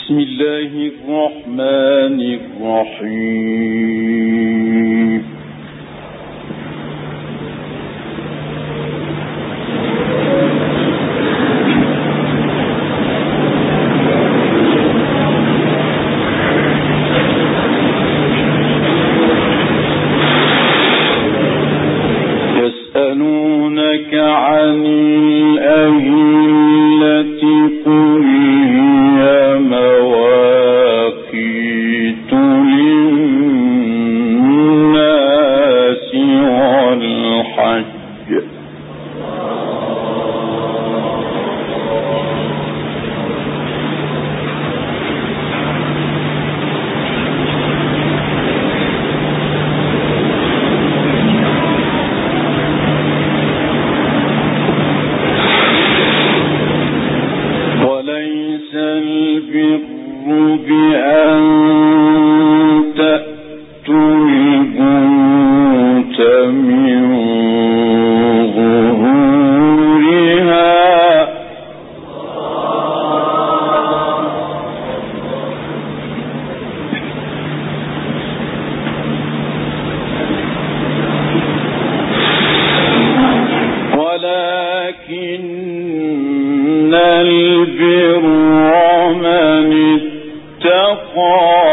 بسم الله الرحمن الرحيم. يسألونك عن الأهلة قل هي مواقيت للناس والحج وليس البر بأن تأتوا البيوت من ظهورها ولكن البر من اتقى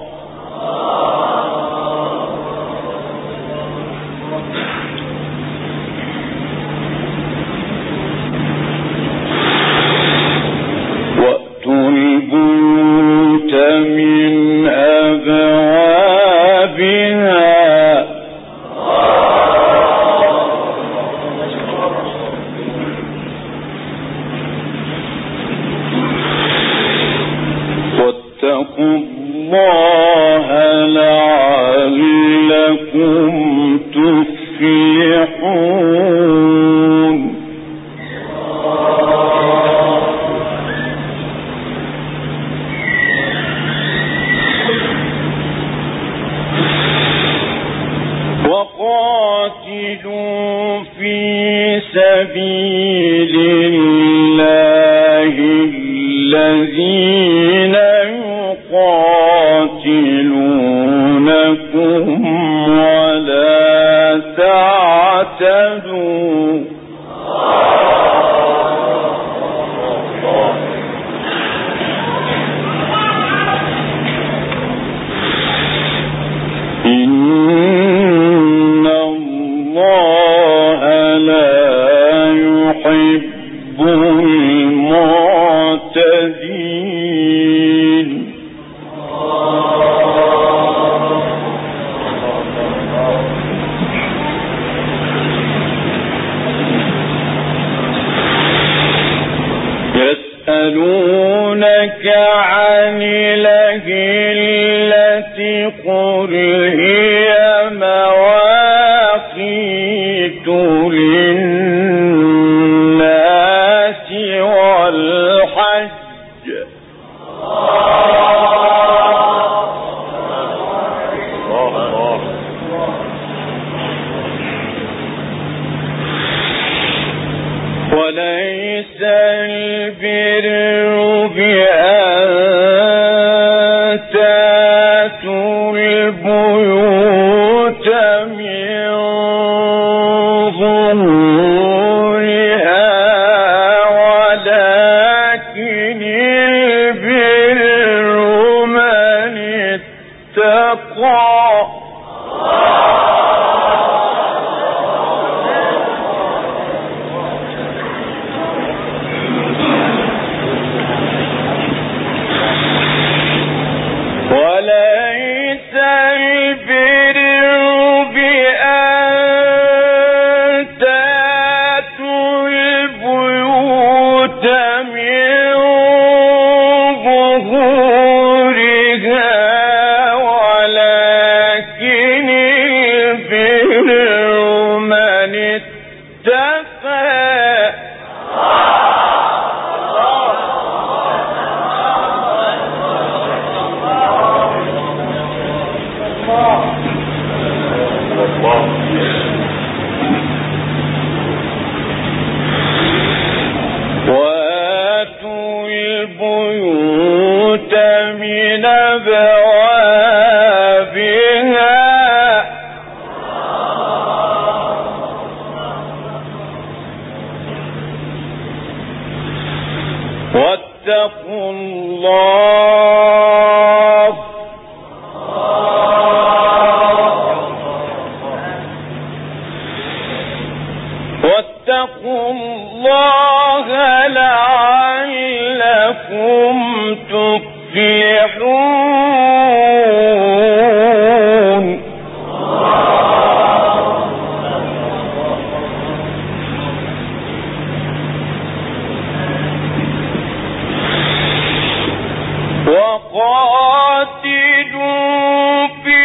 وأتوا البيوت من أبوابها واتقوا الله لعلكم تفلحون. وقاتلوا في سبيل الله الذين يقاتلونكم ولا تعتدوا إن الله لا يحب المعتدين. يسألونك عن الأهلة قل هي مواقيت للناس والحج وليس البر بأن تأتوا البيوت من ظهورها ولكن البر من اتقى وليس البر بأن تأتوا البيوت من ظهورها ولكن البر من اتقى وآتوا البيوت من أبوابها واتقوا الله لعلكم تفلحون. وقاتلوا في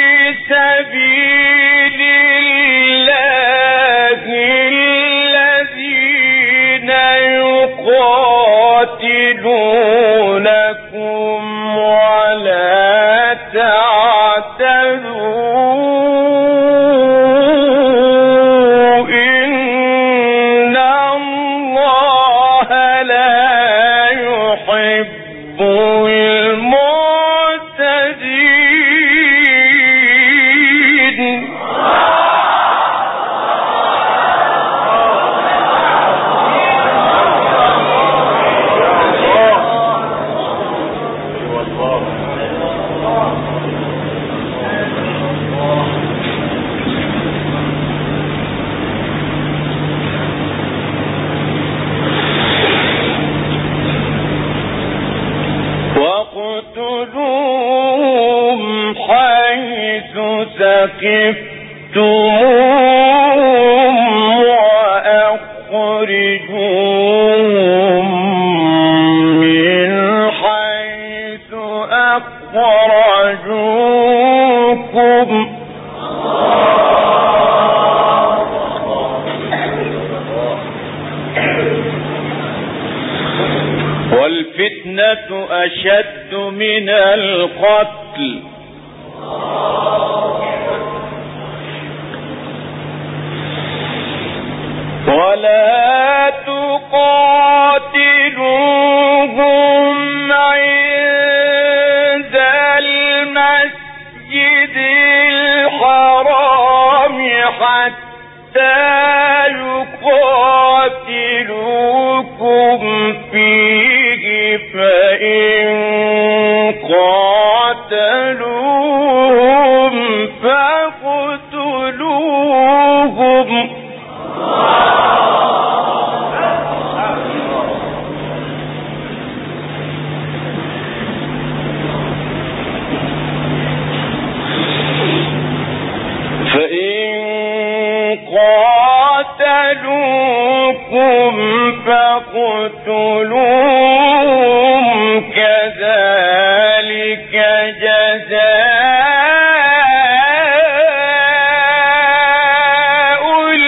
سبيل الله الذين يقاتلونكم ولا تعتدوا إن الله لا يحب المعتدين. واقتلوهم حيث ثقفتموهم وأخرجوهم من حيث أخرجوكم والفتنة أشد من القتل ولا تقاتلوهم عند المسجد الحرام حتى يقاتلوكم فيه فإن قاتلوهم فاقتلوهم فاقتلوهم كذلك جزاء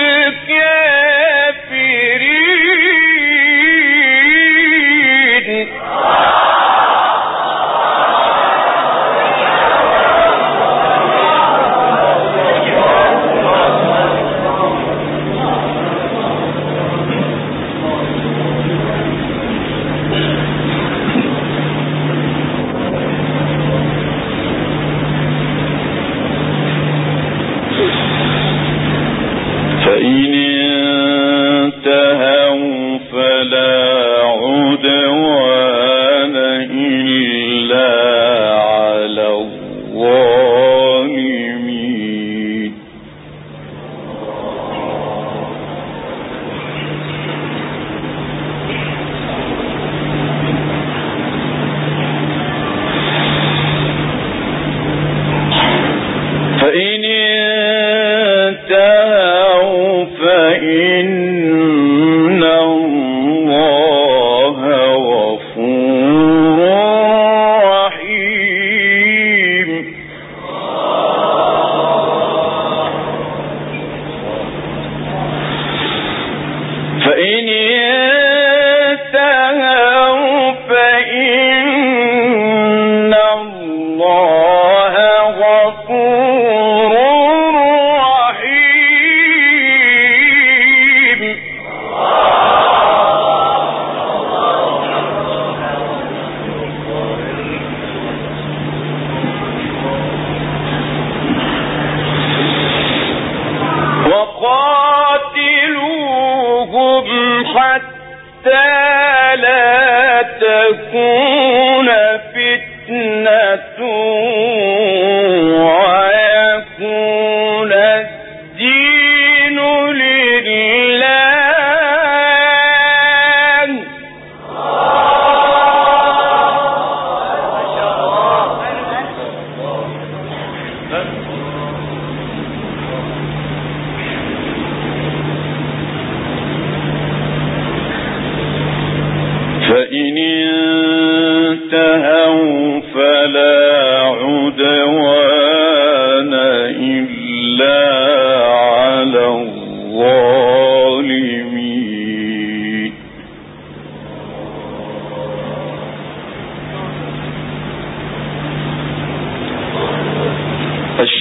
الكافرين. فإن انتهوا فلا عدوان إلا على الظالمين. فإن انتهوا فإن الله غفور رحيم. فإن انتهوا فإن الله غفور رحيم.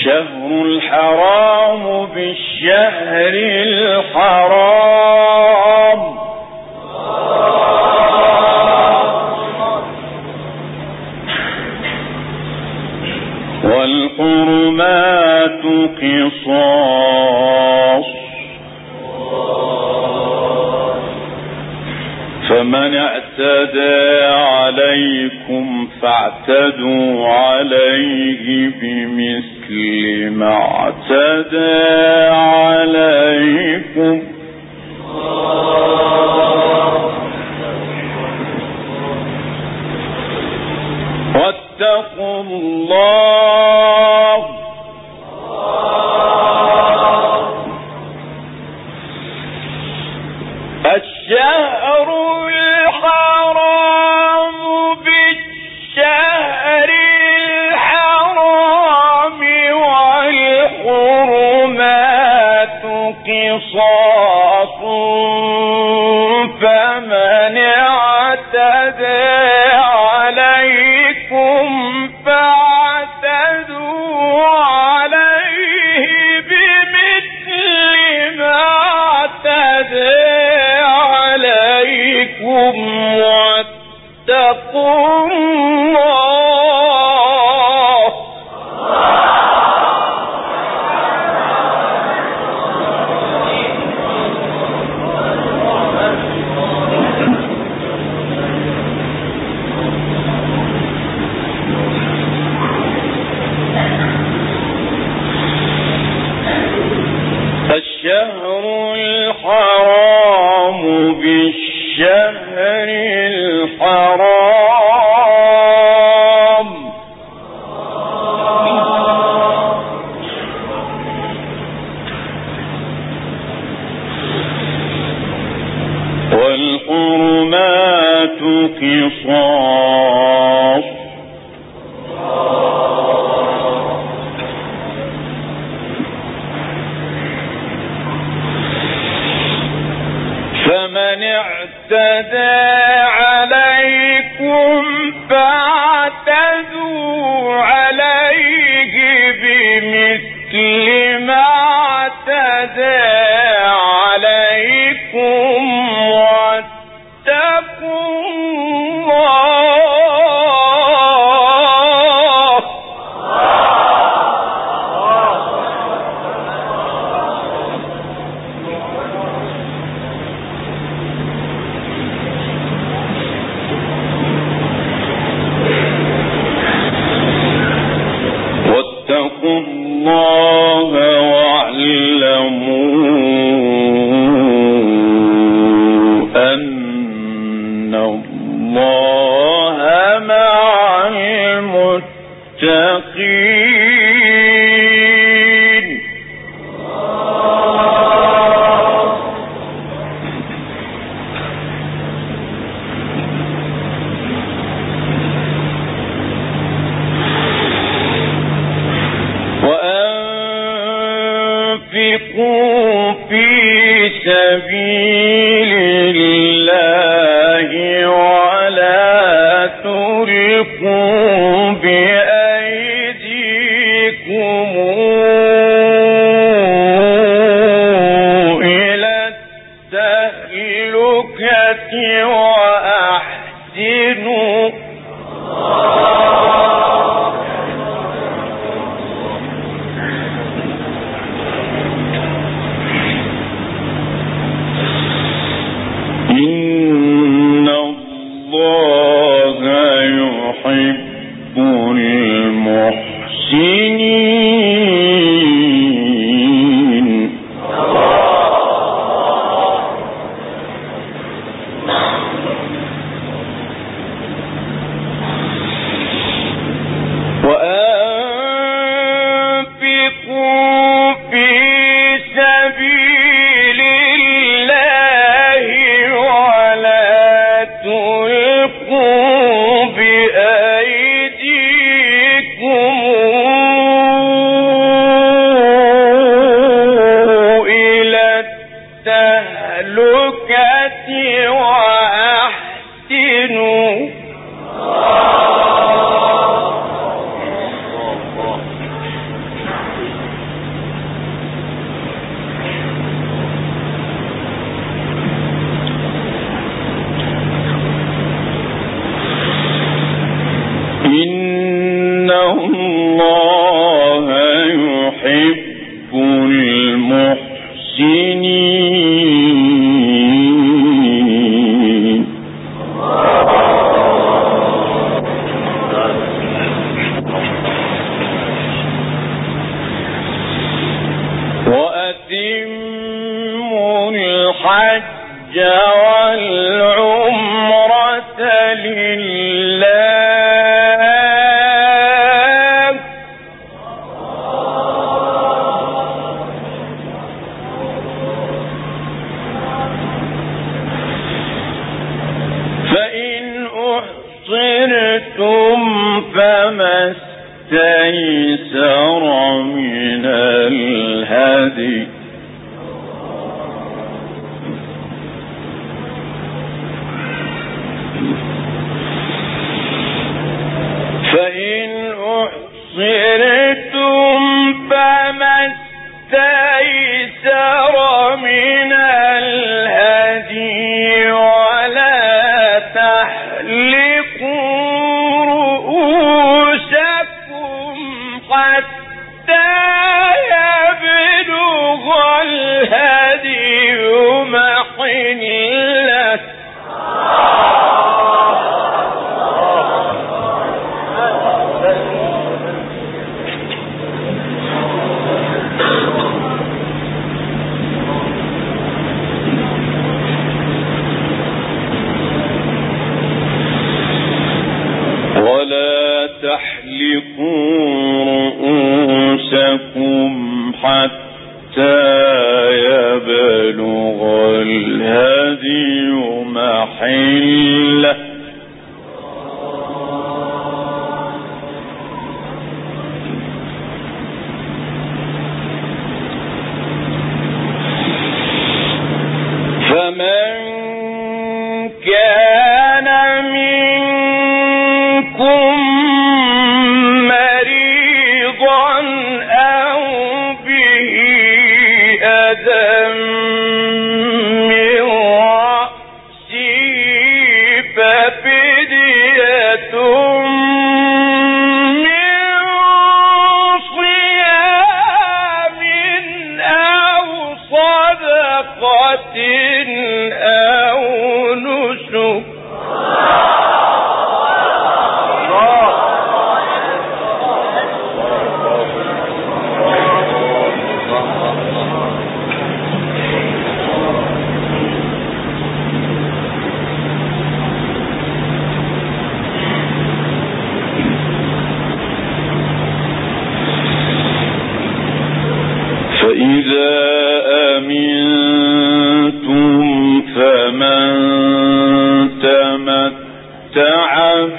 الشهر الحرام بالشهر الحرام والحرمات قصاص فمن اعتدى عليكم فاعتدوا عليه بمثل ما اعتدى عليكم واتقوا الله الشهر الحرام بالشهر الحرام والحرمات قصاص فمن اعتدى عليكم فاعتدوا عليه بمثل ما اعتدى عليكم واتقوا الله الشهر الحرام بالشهر الحرام والحرمات قصاص فمن اعتدى عليكم فاعتدوا عليه بمثل ما اعتدى عليكم واتقوا الله واتقوا الله واعلموا أن الله مع المتقين وأنفقوا في سبيل الله ولا تلقوا بأيديكم إلى التهلكة وأحسنوا إن الله يحب المحسنين وأنفقوا في سبيل الله ولا تلقوا بأيديكم إن الله يحب المحسنين. وأتموا الحج والعمرة لله فإن أحصرتم فما استيسر من الهدي فإن أحصرتم فما استيسر من الهدي ولا تحلقوا رؤوسكم حتى يبلغ الهدي محله ولا تحلقوا رؤوسكم حتى يبلغ الهدي محله فمن كان منكم مريضا أو به أذى من رأسه ففدية من صيام أو صدقة أو نسك فإذا أمنتم فمن تمتع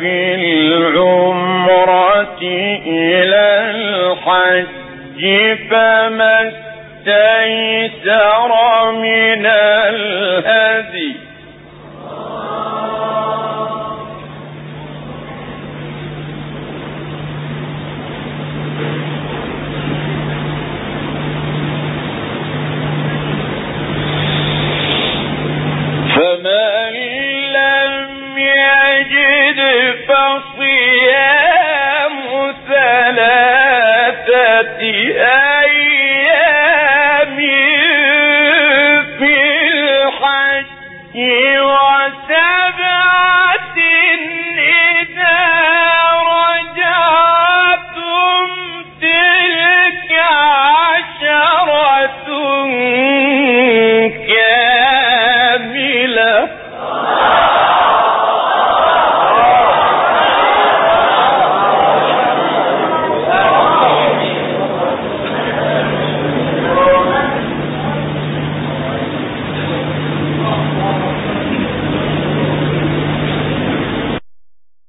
بالعمرة إلى الحج فما استيسر من الهدي